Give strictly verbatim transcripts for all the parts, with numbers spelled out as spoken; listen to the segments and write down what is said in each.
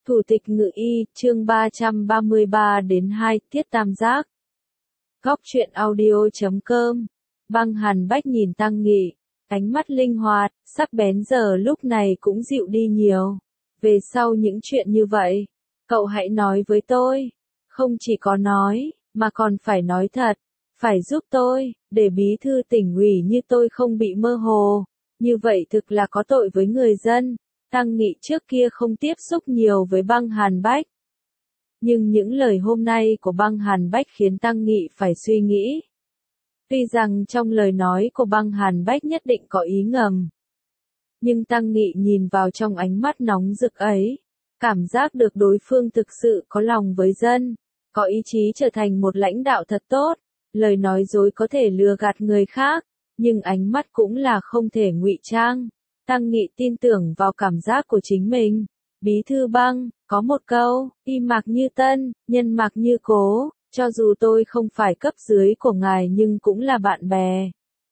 Thủ tịch Ngự Y, chương ba trăm ba mươi ba đến hai, Tiết Tam Giác. Góc truyện audio chấm com. Băng Hàn Bách nhìn Tăng Nghị, ánh mắt linh hoạt, sắc bén giờ lúc này cũng dịu đi nhiều. Về sau những chuyện như vậy, cậu hãy nói với tôi. Không chỉ có nói, mà còn phải nói thật. Phải giúp tôi, để bí thư tỉnh ủy như tôi không bị mơ hồ. Như vậy thực là có tội với người dân. Tăng Nghị trước kia không tiếp xúc nhiều với Băng Hàn Bách. Nhưng những lời hôm nay của Băng Hàn Bách khiến Tăng Nghị phải suy nghĩ. Tuy rằng trong lời nói của Băng Hàn Bách nhất định có ý ngầm. Nhưng Tăng Nghị nhìn vào trong ánh mắt nóng rực ấy. Cảm giác được đối phương thực sự có lòng với dân. Có ý chí trở thành một lãnh đạo thật tốt. Lời nói dối có thể lừa gạt người khác. Nhưng ánh mắt cũng là không thể ngụy trang. Tăng Nghị tin tưởng vào cảm giác của chính mình. Bí thư Băng, có một câu, y mạc như tân, nhân mạc như cố, cho dù tôi không phải cấp dưới của ngài nhưng cũng là bạn bè.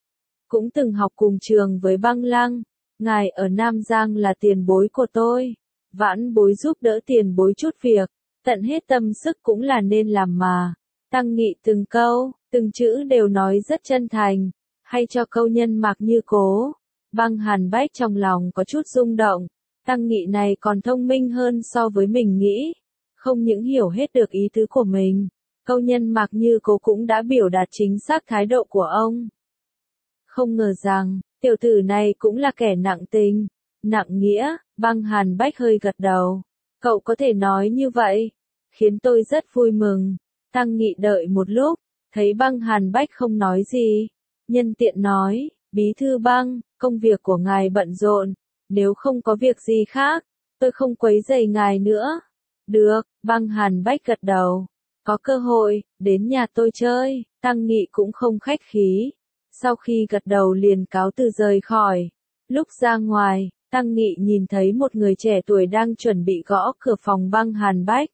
Cũng từng học cùng trường với Băng Lăng, ngài ở Nam Giang là tiền bối của tôi. Vãn bối giúp đỡ tiền bối chút việc, tận hết tâm sức cũng là nên làm mà. Tăng Nghị từng câu, từng chữ đều nói rất chân thành, hay cho câu nhân mạc như cố. Băng Hàn Bách trong lòng có chút rung động, Tăng Nghị này còn thông minh hơn so với mình nghĩ, không những hiểu hết được ý tứ của mình, câu nhân mạc như cố cũng đã biểu đạt chính xác thái độ của ông. Không ngờ rằng, tiểu tử này cũng là kẻ nặng tình, nặng nghĩa. Băng Hàn Bách hơi gật đầu, cậu có thể nói như vậy, khiến tôi rất vui mừng. Tăng Nghị đợi một lúc, thấy Băng Hàn Bách không nói gì, nhân tiện nói, bí thư Băng, công việc của ngài bận rộn, nếu không có việc gì khác, tôi không quấy rầy ngài nữa. Được, Băng Hàn Bách gật đầu, có cơ hội, đến nhà tôi chơi. Tăng Nghị cũng không khách khí, sau khi gật đầu liền cáo từ rời khỏi. Lúc ra ngoài, Tăng Nghị nhìn thấy một người trẻ tuổi đang chuẩn bị gõ cửa phòng Băng Hàn Bách.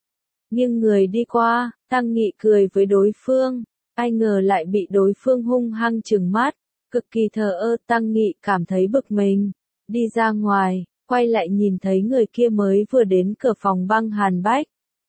Nhưng người đi qua, Tăng Nghị cười với đối phương, ai ngờ lại bị đối phương hung hăng trừng mắt. Cực kỳ thờ ơ. Tăng Nghị cảm thấy bực mình, đi ra ngoài, quay lại nhìn thấy người kia mới vừa đến cửa phòng Băng Hàn Bách.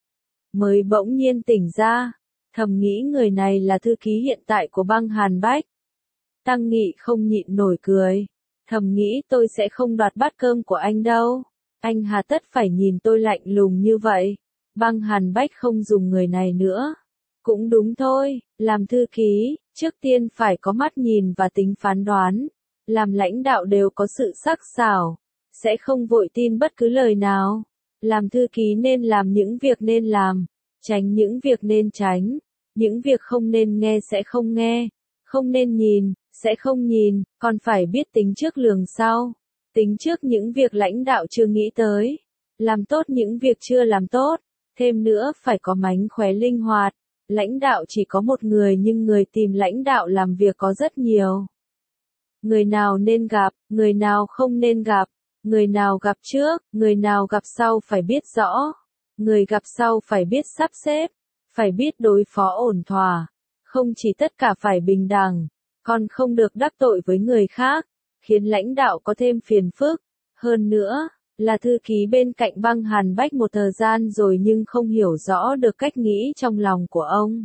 Mới bỗng nhiên tỉnh ra, thầm nghĩ người này là thư ký hiện tại của Băng Hàn Bách. Tăng Nghị không nhịn nổi cười, thầm nghĩ tôi sẽ không đoạt bát cơm của anh đâu, anh hà tất phải nhìn tôi lạnh lùng như vậy. Băng Hàn Bách không dùng người này nữa. Cũng đúng thôi, làm thư ký, trước tiên phải có mắt nhìn và tính phán đoán. Làm lãnh đạo đều có sự sắc sảo, sẽ không vội tin bất cứ lời nào. Làm thư ký nên làm những việc nên làm, tránh những việc nên tránh, những việc không nên nghe sẽ không nghe, không nên nhìn, sẽ không nhìn, còn phải biết tính trước lường sau. Tính trước những việc lãnh đạo chưa nghĩ tới, làm tốt những việc chưa làm tốt, thêm nữa phải có mánh khóe linh hoạt. Lãnh đạo chỉ có một người nhưng người tìm lãnh đạo làm việc có rất nhiều. Người nào nên gặp, người nào không nên gặp, người nào gặp trước, người nào gặp sau phải biết rõ. Người gặp sau phải biết sắp xếp, phải biết đối phó ổn thỏa. Không chỉ tất cả phải bình đẳng, còn không được đắc tội với người khác, khiến lãnh đạo có thêm phiền phức. Hơn nữa, là thư ký bên cạnh Băng Hàn Bách một thời gian rồi nhưng không hiểu rõ được cách nghĩ trong lòng của ông.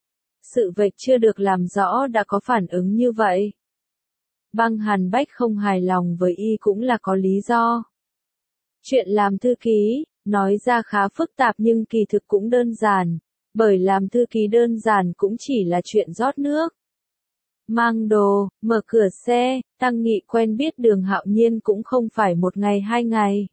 Sự việc chưa được làm rõ đã có phản ứng như vậy. Băng Hàn Bách không hài lòng với y cũng là có lý do. Chuyện làm thư ký, nói ra khá phức tạp nhưng kỳ thực cũng đơn giản, bởi làm thư ký đơn giản cũng chỉ là chuyện rót nước, mang đồ, mở cửa xe. Tăng Nghị quen biết Đường Hạo Nhiên cũng không phải một ngày hai ngày.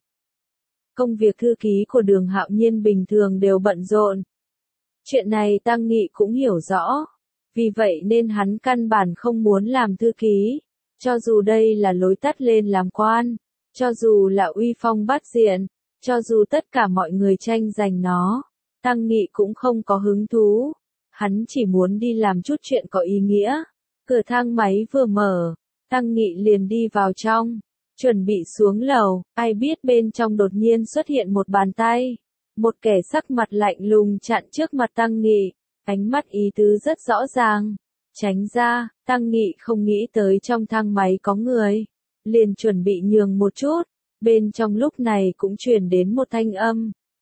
Công việc thư ký của Đường Hạo Nhiên bình thường đều bận rộn. Chuyện này Tăng Nghị cũng hiểu rõ. Vì vậy nên hắn căn bản không muốn làm thư ký. Cho dù đây là lối tắt lên làm quan, cho dù là uy phong bát diện, cho dù tất cả mọi người tranh giành nó, Tăng Nghị cũng không có hứng thú. Hắn chỉ muốn đi làm chút chuyện có ý nghĩa. Cửa thang máy vừa mở, Tăng Nghị liền đi vào trong, chuẩn bị xuống lầu, ai biết bên trong đột nhiên xuất hiện một bàn tay. Một kẻ sắc mặt lạnh lùng chặn trước mặt Tăng Nghị, ánh mắt ý tứ rất rõ ràng. Tránh ra. Tăng Nghị không nghĩ tới trong thang máy có người, liền chuẩn bị nhường một chút. Bên trong lúc này cũng truyền đến một thanh âm,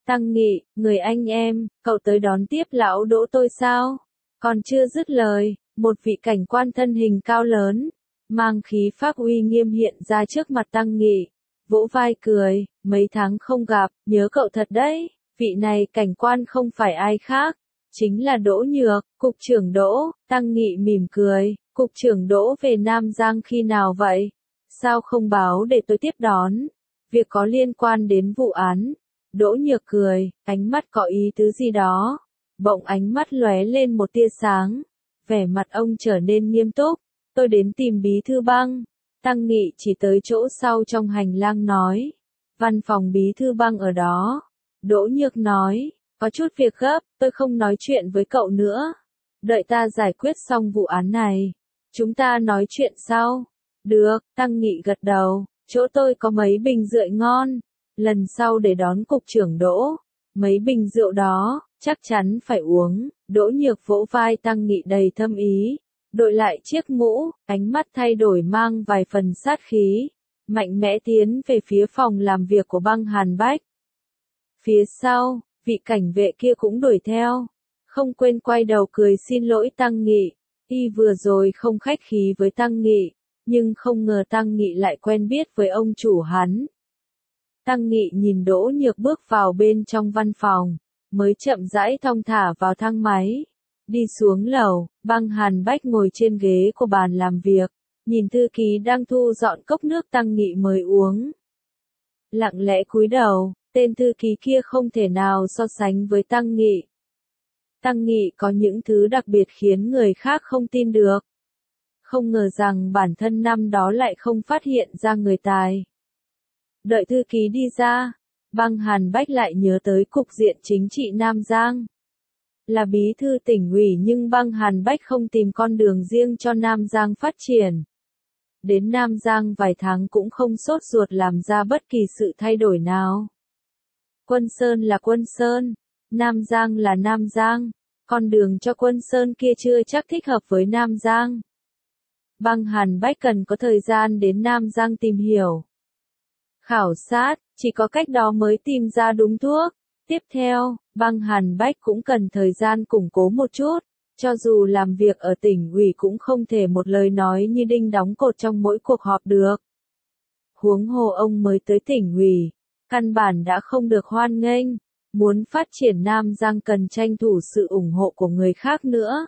Tăng Nghị, người anh em, cậu tới đón tiếp lão Đỗ tôi sao? Còn chưa dứt lời, một vị cảnh quan thân hình cao lớn, mang khí phác uy nghiêm hiện ra trước mặt Tăng Nghị, vỗ vai cười, mấy tháng không gặp, nhớ cậu thật đấy, vị này cảnh quan không phải ai khác, chính là Đỗ Nhược, cục trưởng Đỗ. Tăng Nghị mỉm cười, cục trưởng Đỗ về Nam Giang khi nào vậy? Sao không báo để tôi tiếp đón? Việc có liên quan đến vụ án. Đỗ Nhược cười, ánh mắt có ý tứ gì đó. Bỗng ánh mắt lóe lên một tia sáng. Vẻ mặt ông trở nên nghiêm túc. Tôi đến tìm bí thư Băng. Tăng Nghị chỉ tới chỗ sau trong hành lang nói. Văn phòng bí thư Băng ở đó. Đỗ Nhược nói, có chút việc gấp, tôi không nói chuyện với cậu nữa. Đợi ta giải quyết xong vụ án này. Chúng ta nói chuyện sau. Được, Tăng Nghị gật đầu. Chỗ tôi có mấy bình rượu ngon. Lần sau để đón cục trưởng Đỗ. Mấy bình rượu đó, chắc chắn phải uống. Đỗ Nhược vỗ vai Tăng Nghị đầy thâm ý. Đội lại chiếc mũ, ánh mắt thay đổi mang vài phần sát khí. Mạnh mẽ tiến về phía phòng làm việc của Băng Hàn Bách. Phía sau, vị cảnh vệ kia cũng đuổi theo. Không quên quay đầu cười xin lỗi Tăng Nghị. Y vừa rồi không khách khí với Tăng Nghị, nhưng không ngờ Tăng Nghị lại quen biết với ông chủ hắn. Tăng Nghị nhìn Đỗ Nhược bước vào bên trong văn phòng, mới chậm rãi thong thả vào thang máy. Đi xuống lầu, Băng Hàn Bách ngồi trên ghế của bàn làm việc, nhìn thư ký đang thu dọn cốc nước Tăng Nghị mới uống. Lặng lẽ cúi đầu, tên thư ký kia không thể nào so sánh với Tăng Nghị. Tăng Nghị có những thứ đặc biệt khiến người khác không tin được. Không ngờ rằng bản thân năm đó lại không phát hiện ra người tài. Đợi thư ký đi ra, Băng Hàn Bách lại nhớ tới cục diện chính trị Nam Giang. Là bí thư tỉnh ủy nhưng Băng Hàn Bách không tìm con đường riêng cho Nam Giang phát triển. Đến Nam Giang vài tháng cũng không sốt ruột làm ra bất kỳ sự thay đổi nào. Quân Sơn là Quân Sơn, Nam Giang là Nam Giang, con đường cho Quân Sơn kia chưa chắc thích hợp với Nam Giang. Băng Hàn Bách cần có thời gian đến Nam Giang tìm hiểu. Khảo sát, chỉ có cách đó mới tìm ra đúng thuốc. Tiếp theo, Băng Hàn Bách cũng cần thời gian củng cố một chút, cho dù làm việc ở tỉnh ủy cũng không thể một lời nói như đinh đóng cột trong mỗi cuộc họp được. Huống hồ ông mới tới tỉnh ủy, căn bản đã không được hoan nghênh, muốn phát triển Nam Giang cần tranh thủ sự ủng hộ của người khác nữa.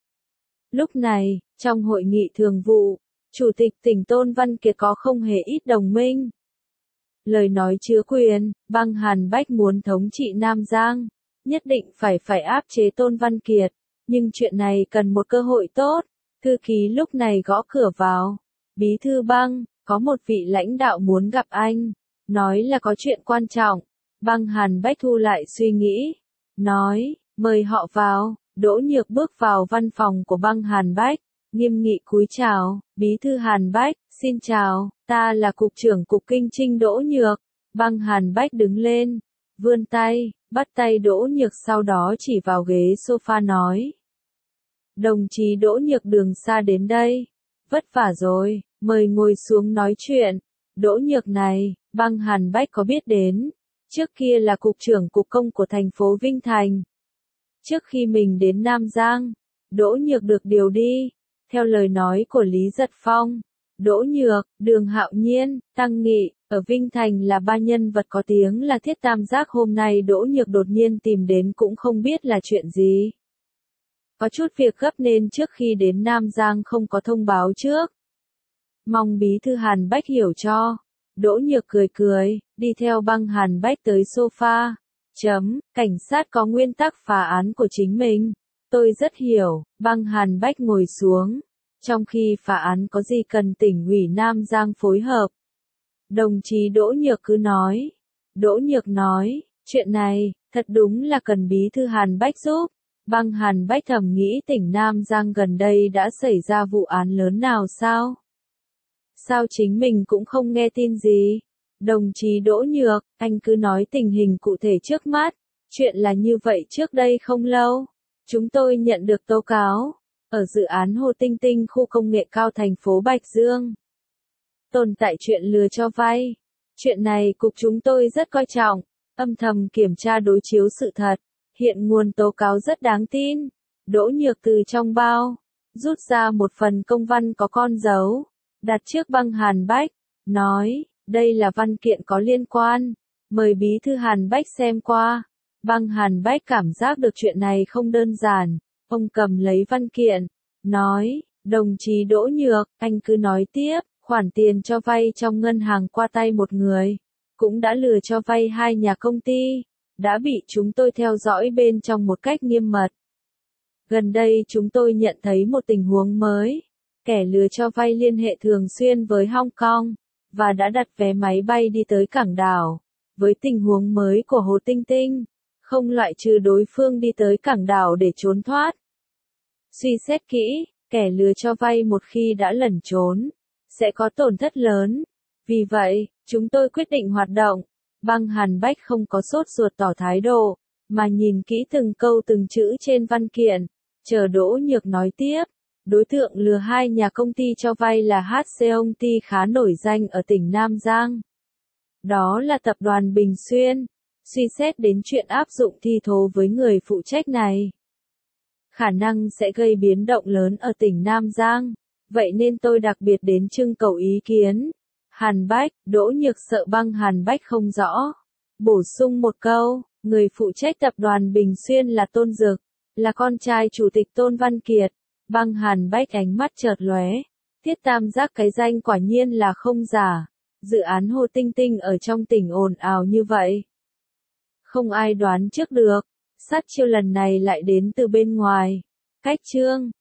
Lúc này, trong hội nghị thường vụ, Chủ tịch tỉnh Tôn Văn Kiệt có không hề ít đồng minh. Lời nói chứa quyền, Băng Hàn Bách muốn thống trị Nam Giang, nhất định phải phải áp chế Tôn Văn Kiệt, nhưng chuyện này cần một cơ hội tốt. Thư ký lúc này gõ cửa vào. Bí thư Băng, có một vị lãnh đạo muốn gặp anh, nói là có chuyện quan trọng. Băng Hàn Bách thu lại suy nghĩ, nói, mời họ vào. Đỗ Nhược bước vào văn phòng của Băng Hàn Bách, nghiêm nghị cúi chào. Bí thư Hàn Bách, xin chào, ta là cục trưởng cục kinh trinh Đỗ Nhược. Băng Hàn Bách đứng lên, vươn tay, bắt tay Đỗ Nhược, sau đó chỉ vào ghế sofa nói. Đồng chí Đỗ Nhược đường xa đến đây, vất vả rồi, mời ngồi xuống nói chuyện. Đỗ Nhược này, Băng Hàn Bách có biết đến, trước kia là cục trưởng cục công của thành phố Vinh Thành. Trước khi mình đến Nam Giang, Đỗ Nhược được điều đi. Theo lời nói của Lý Giật Phong, Đỗ Nhược, Đường Hạo Nhiên, Tăng Nghị, ở Vinh Thành là ba nhân vật có tiếng là thiết tam giác. Hôm nay Đỗ Nhược đột nhiên tìm đến cũng không biết là chuyện gì. Có chút việc gấp nên trước khi đến Nam Giang không có thông báo trước. Mong bí thư Hàn Bách hiểu cho. Đỗ Nhược cười cười, đi theo Băng Hàn Bách tới sofa. Chấm, cảnh sát có nguyên tắc phá án của chính mình. Tôi rất hiểu. Băng Hàn Bách ngồi xuống. Trong khi phá án có gì cần tỉnh ủy Nam Giang phối hợp. Đồng chí Đỗ Nhược cứ nói. Đỗ Nhược nói, chuyện này, thật đúng là cần bí thư Hàn Bách giúp. Băng Hàn Bách thầm nghĩ tỉnh Nam Giang gần đây đã xảy ra vụ án lớn nào sao? Sao chính mình cũng không nghe tin gì? Đồng chí Đỗ Nhược, anh cứ nói tình hình cụ thể trước mắt. Chuyện là như vậy, trước đây không lâu, chúng tôi nhận được tố cáo, ở dự án Hồ Tinh Tinh khu công nghệ cao thành phố Bạch Dương. Tồn tại chuyện lừa cho vay. Chuyện này cục chúng tôi rất coi trọng. âm thầm kiểm tra đối chiếu sự thật, hiện nguồn tố cáo rất đáng tin. Đỗ Nhược từ trong bao, rút ra một phần công văn có con dấu, đặt trước băng Hàn Bách, nói, đây là văn kiện có liên quan, mời bí thư Hàn Bách xem qua. Băng Hàn Bách cảm giác được chuyện này không đơn giản, ông cầm lấy văn kiện, nói, đồng chí Đỗ Nhược, anh cứ nói tiếp, khoản tiền cho vay trong ngân hàng qua tay một người, cũng đã lừa cho vay hai nhà công ty, đã bị chúng tôi theo dõi bên trong một cách nghiêm mật. Gần đây chúng tôi nhận thấy một tình huống mới, kẻ lừa cho vay liên hệ thường xuyên với Hong Kong, và đã đặt vé máy bay đi tới cảng đảo. Với tình huống mới của Hồ Tinh Tinh, không loại trừ đối phương đi tới cảng đảo để trốn thoát. Suy xét kỹ, kẻ lừa cho vay một khi đã lẩn trốn, sẽ có tổn thất lớn. Vì vậy, chúng tôi quyết định hoạt động. Băng Hàn Bách không có sốt ruột tỏ thái độ, mà nhìn kỹ từng câu từng chữ trên văn kiện, chờ Đỗ Nhược nói tiếp. Đối tượng lừa hai nhà công ty cho vay là hát xê công ty khá nổi danh ở tỉnh Nam Giang. Đó là tập đoàn Bình Xuyên. Suy xét đến chuyện áp dụng thi thố với người phụ trách này, khả năng sẽ gây biến động lớn ở tỉnh Nam Giang. Vậy nên tôi đặc biệt đến trưng cầu ý kiến. Hàn Bách, Đỗ Nhược sợ băng Hàn Bách không rõ. Bổ sung một câu, người phụ trách tập đoàn Bình Xuyên là Tôn Dực, là con trai chủ tịch Tôn Văn Kiệt. Băng Hàn Bách ánh mắt chợt lóe. Tiết Tam Giác cái danh quả nhiên là không giả. Dự án Hồ Tinh Tinh ở trong tỉnh ồn ào như vậy, không ai đoán trước được. Sát chiêu lần này lại đến từ bên ngoài. Cách chương